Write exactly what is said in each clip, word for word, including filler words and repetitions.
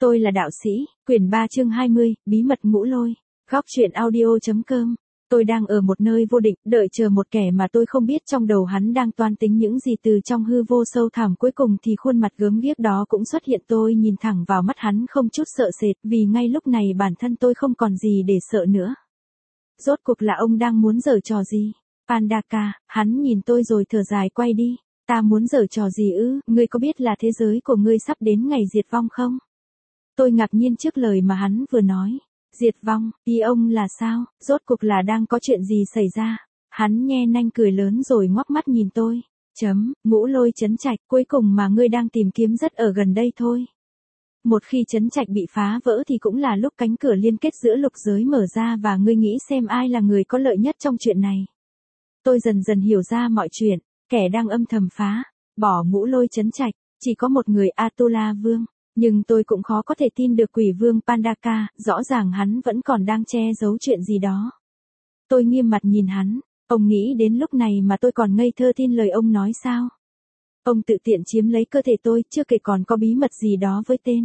Tôi là đạo sĩ, quyển ba chương hai mươi, bí mật ngũ lôi, góc truyện audio.com. Tôi đang ở một nơi vô định, đợi chờ một kẻ mà tôi không biết trong đầu hắn đang toan tính những gì từ trong hư vô sâu thẳm. Cuối cùng thì khuôn mặt gớm ghiếc đó cũng xuất hiện. Tôi nhìn thẳng vào mắt hắn không chút sợ sệt, vì ngay lúc này bản thân tôi không còn gì để sợ nữa. Rốt cuộc là ông đang muốn giở trò gì? Pandaka, hắn nhìn tôi rồi thở dài quay đi. Ta muốn giở trò gì ư? Ngươi có biết là thế giới của ngươi sắp đến ngày diệt vong không? Tôi ngạc nhiên trước lời mà hắn vừa nói. Diệt vong, ý ông là sao? Rốt cuộc là đang có chuyện gì xảy ra? Hắn nhe nanh cười lớn rồi ngoắc mắt nhìn tôi. Chấm, ngũ lôi trấn trạch, cuối cùng mà ngươi đang tìm kiếm rất ở gần đây thôi. Một khi trấn trạch bị phá vỡ thì cũng là lúc cánh cửa liên kết giữa lục giới mở ra, và ngươi nghĩ xem ai là người có lợi nhất trong chuyện này. Tôi dần dần hiểu ra mọi chuyện, kẻ đang âm thầm phá bỏ ngũ lôi trấn trạch, chỉ có một người, Atula Vương. Nhưng tôi cũng khó có thể tin được quỷ vương Pandaka, rõ ràng hắn vẫn còn đang che giấu chuyện gì đó. Tôi nghiêm mặt nhìn hắn, ông nghĩ đến lúc này mà tôi còn ngây thơ tin lời ông nói sao? Ông tự tiện chiếm lấy cơ thể tôi, chưa kể còn có bí mật gì đó với tên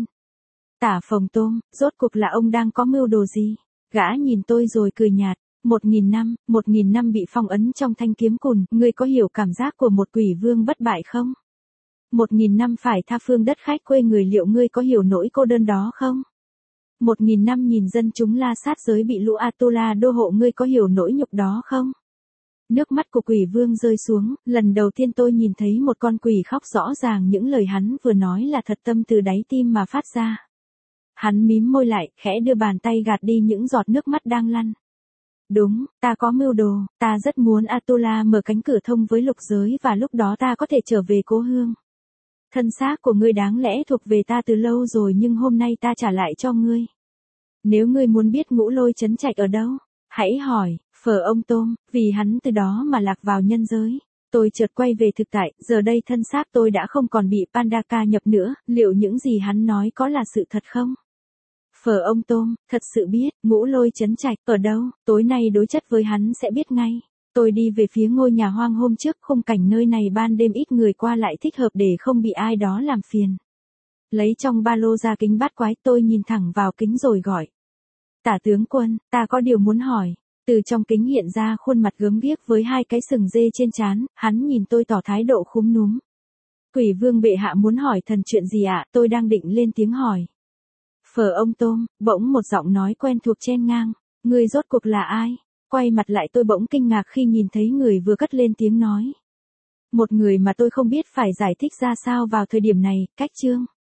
Tả Phồng Tôm. Rốt cuộc là ông đang có mưu đồ gì? Gã nhìn tôi rồi cười nhạt. Một nghìn năm, một nghìn năm bị phong ấn trong thanh kiếm cùn, ngươi có hiểu cảm giác của một quỷ vương bất bại không? Một nghìn năm phải tha phương đất khách quê người, liệu ngươi có hiểu nỗi cô đơn đó không? Một nghìn năm nhìn dân chúng La Sát giới bị lũ Atula đô hộ, ngươi có hiểu nỗi nhục đó không? Nước mắt của quỷ vương rơi xuống, lần đầu tiên tôi nhìn thấy một con quỷ khóc, rõ ràng những lời hắn vừa nói là thật tâm từ đáy tim mà phát ra. Hắn mím môi lại, khẽ đưa bàn tay gạt đi những giọt nước mắt đang lăn. Đúng, ta có mưu đồ, ta rất muốn Atula mở cánh cửa thông với lục giới, và lúc đó ta có thể trở về cố hương. Thân xác của ngươi đáng lẽ thuộc về ta từ lâu rồi, nhưng hôm nay ta trả lại cho ngươi. Nếu ngươi muốn biết ngũ lôi trấn trạch ở đâu, hãy hỏi Phở ông Tôm, vì hắn từ đó mà lạc vào nhân giới. Tôi chợt quay về thực tại, giờ đây thân xác tôi đã không còn bị Pandaka nhập nữa, liệu những gì hắn nói có là sự thật không? Phở ông Tôm, thật sự biết, ngũ lôi trấn trạch ở đâu, tối nay đối chất với hắn sẽ biết ngay. Tôi đi về phía ngôi nhà hoang hôm trước, khung cảnh nơi này ban đêm ít người qua lại, thích hợp để không bị ai đó làm phiền. Lấy trong ba lô ra kính bát quái, tôi nhìn thẳng vào kính rồi gọi. Tả tướng quân, ta có điều muốn hỏi. Từ trong kính hiện ra khuôn mặt gớm ghiếc với hai cái sừng dê trên trán, hắn nhìn tôi tỏ thái độ khúm núm. Quỷ vương bệ hạ muốn hỏi thần chuyện gì ạ? Tôi đang định lên tiếng hỏi. Phở ông Tôm, bỗng một giọng nói quen thuộc chen ngang. Ngươi rốt cuộc là ai? Quay mặt lại tôi bỗng kinh ngạc khi nhìn thấy người vừa cất lên tiếng nói. Một người mà tôi không biết phải giải thích ra sao vào thời điểm này. Cách chương.